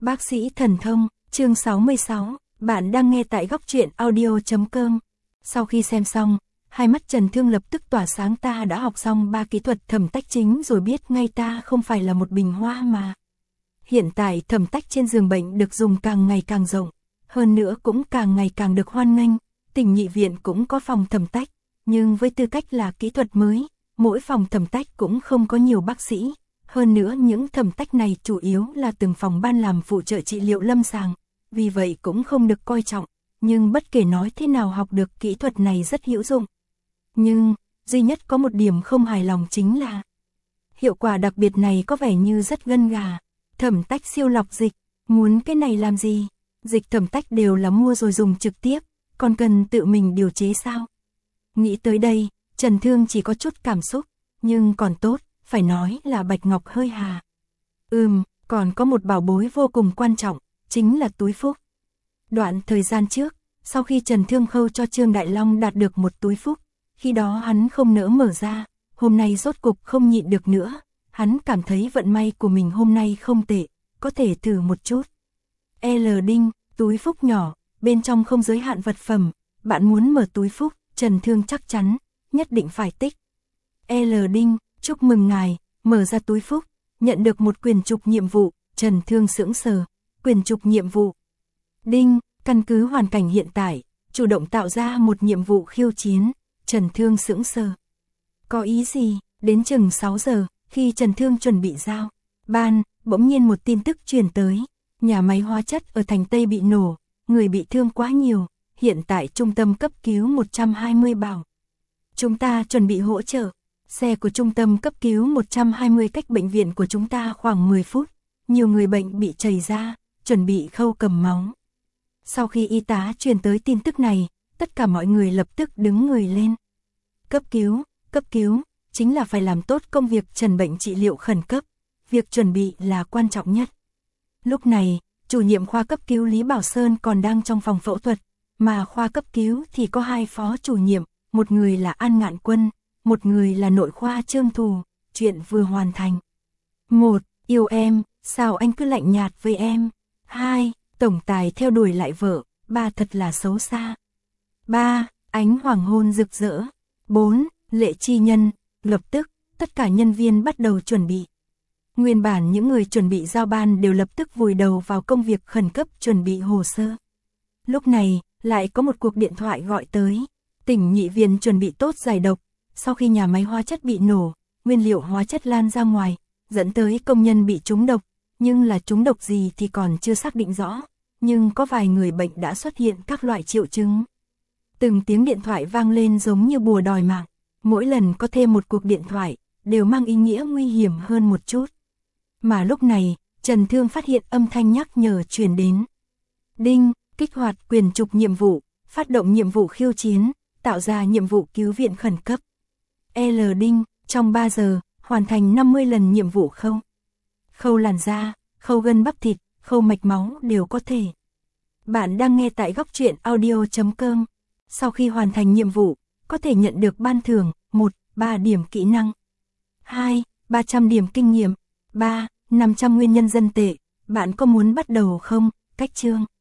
Bác sĩ thần thông, chương 66, bạn đang nghe tại góc truyện audio.com. Sau khi xem xong, hai mắt Trần Thương lập tức tỏa sáng, ta đã học xong 3 kỹ thuật thẩm tách chính rồi, biết ngay ta không phải là một bình hoa mà. Hiện tại thẩm tách trên giường bệnh được dùng càng ngày càng rộng, hơn nữa cũng càng ngày càng được hoan nghênh. Tỉnh Nhị viện cũng có phòng thẩm tách, nhưng với tư cách là kỹ thuật mới, mỗi phòng thẩm tách cũng không có nhiều bác sĩ. Hơn nữa những thẩm tách này chủ yếu là từng phòng ban làm phụ trợ trị liệu lâm sàng, vì vậy cũng không được coi trọng. Nhưng bất kể nói thế nào, học được kỹ thuật này rất hữu dụng. Nhưng, duy nhất có một điểm không hài lòng chính là hiệu quả đặc biệt này có vẻ như rất gân gà. Thẩm tách siêu lọc dịch, muốn cái này làm gì? Dịch thẩm tách đều là mua rồi dùng trực tiếp, còn cần tự mình điều chế sao? Nghĩ tới đây, Trần Thương chỉ có chút cảm xúc, nhưng còn tốt, phải nói là Bạch Ngọc hơi hà. Còn có một bảo bối vô cùng quan trọng, chính là túi phúc. Đoạn thời gian trước, sau khi Trần Thương khâu cho Trương Đại Long đạt được một túi phúc, khi đó hắn không nỡ mở ra, hôm nay rốt cục không nhịn được nữa, hắn cảm thấy vận may của mình hôm nay không tệ, có thể thử một chút. L Đinh, túi phúc nhỏ, bên trong không giới hạn vật phẩm, bạn muốn mở túi phúc, Trần Thương chắc chắn, nhất định phải tích. L Đinh, chúc mừng ngài, mở ra túi phúc, nhận được một quyển trục nhiệm vụ, Trần Thương sững sờ, quyển trục nhiệm vụ. Đinh, căn cứ hoàn cảnh hiện tại, chủ động tạo ra một nhiệm vụ khiêu chiến, Trần Thương sững sờ. Có ý gì? Đến chừng 6 giờ, khi Trần Thương chuẩn bị giao ban, bỗng nhiên một tin tức truyền tới, nhà máy hóa chất ở thành Tây bị nổ, người bị thương quá nhiều, hiện tại trung tâm cấp cứu 120 bảo. Chúng ta chuẩn bị hỗ trợ. Xe của trung tâm cấp cứu 120 cách bệnh viện của chúng ta khoảng 10 phút, nhiều người bệnh bị chảy ra, chuẩn bị khâu cầm máu. Sau khi y tá truyền tới tin tức này, tất cả mọi người lập tức đứng người lên. Cấp cứu, chính là phải làm tốt công việc trần bệnh trị liệu khẩn cấp, việc chuẩn bị là quan trọng nhất. Lúc này, chủ nhiệm khoa cấp cứu Lý Bảo Sơn còn đang trong phòng phẫu thuật, mà khoa cấp cứu thì có 2 phó chủ nhiệm, một người là An Ngạn Quân, một người là nội khoa Trương Thù, chuyện vừa hoàn thành. 1. Yêu em, sao anh cứ lạnh nhạt với em? 2. Tổng tài theo đuổi lại vợ, 3. Thật là xấu xa. 3. Ánh hoàng hôn rực rỡ. 4. Lệ chi nhân. Lập tức, tất cả nhân viên bắt đầu chuẩn bị. Nguyên bản những người chuẩn bị giao ban đều lập tức vùi đầu vào công việc khẩn cấp chuẩn bị hồ sơ. Lúc này, lại có một cuộc điện thoại gọi tới. Tỉnh Nhị viện chuẩn bị tốt giải độc. Sau khi nhà máy hóa chất bị nổ, nguyên liệu hóa chất lan ra ngoài, dẫn tới công nhân bị trúng độc, nhưng là trúng độc gì thì còn chưa xác định rõ, nhưng có vài người bệnh đã xuất hiện các loại triệu chứng. Từng tiếng điện thoại vang lên giống như bùa đòi mạng, mỗi lần có thêm một cuộc điện thoại, đều mang ý nghĩa nguy hiểm hơn một chút. Mà lúc này, Trần Thương phát hiện âm thanh nhắc nhở truyền đến. Đinh, kích hoạt quyền trục nhiệm vụ, phát động nhiệm vụ khiêu chiến, tạo ra nhiệm vụ cứu viện khẩn cấp. L Đinh, trong 3 giờ, hoàn thành 50 lần nhiệm vụ khâu làn da, khâu gân bắp thịt, khâu mạch máu đều có thể. Bạn đang nghe tại góc truyện audio.com. Sau khi hoàn thành nhiệm vụ, có thể nhận được ban thưởng 1. 3 điểm kỹ năng, 2. 300 điểm kinh nghiệm, 3. 500 nguyên nhân dân tệ. Bạn có muốn bắt đầu không? Cách chương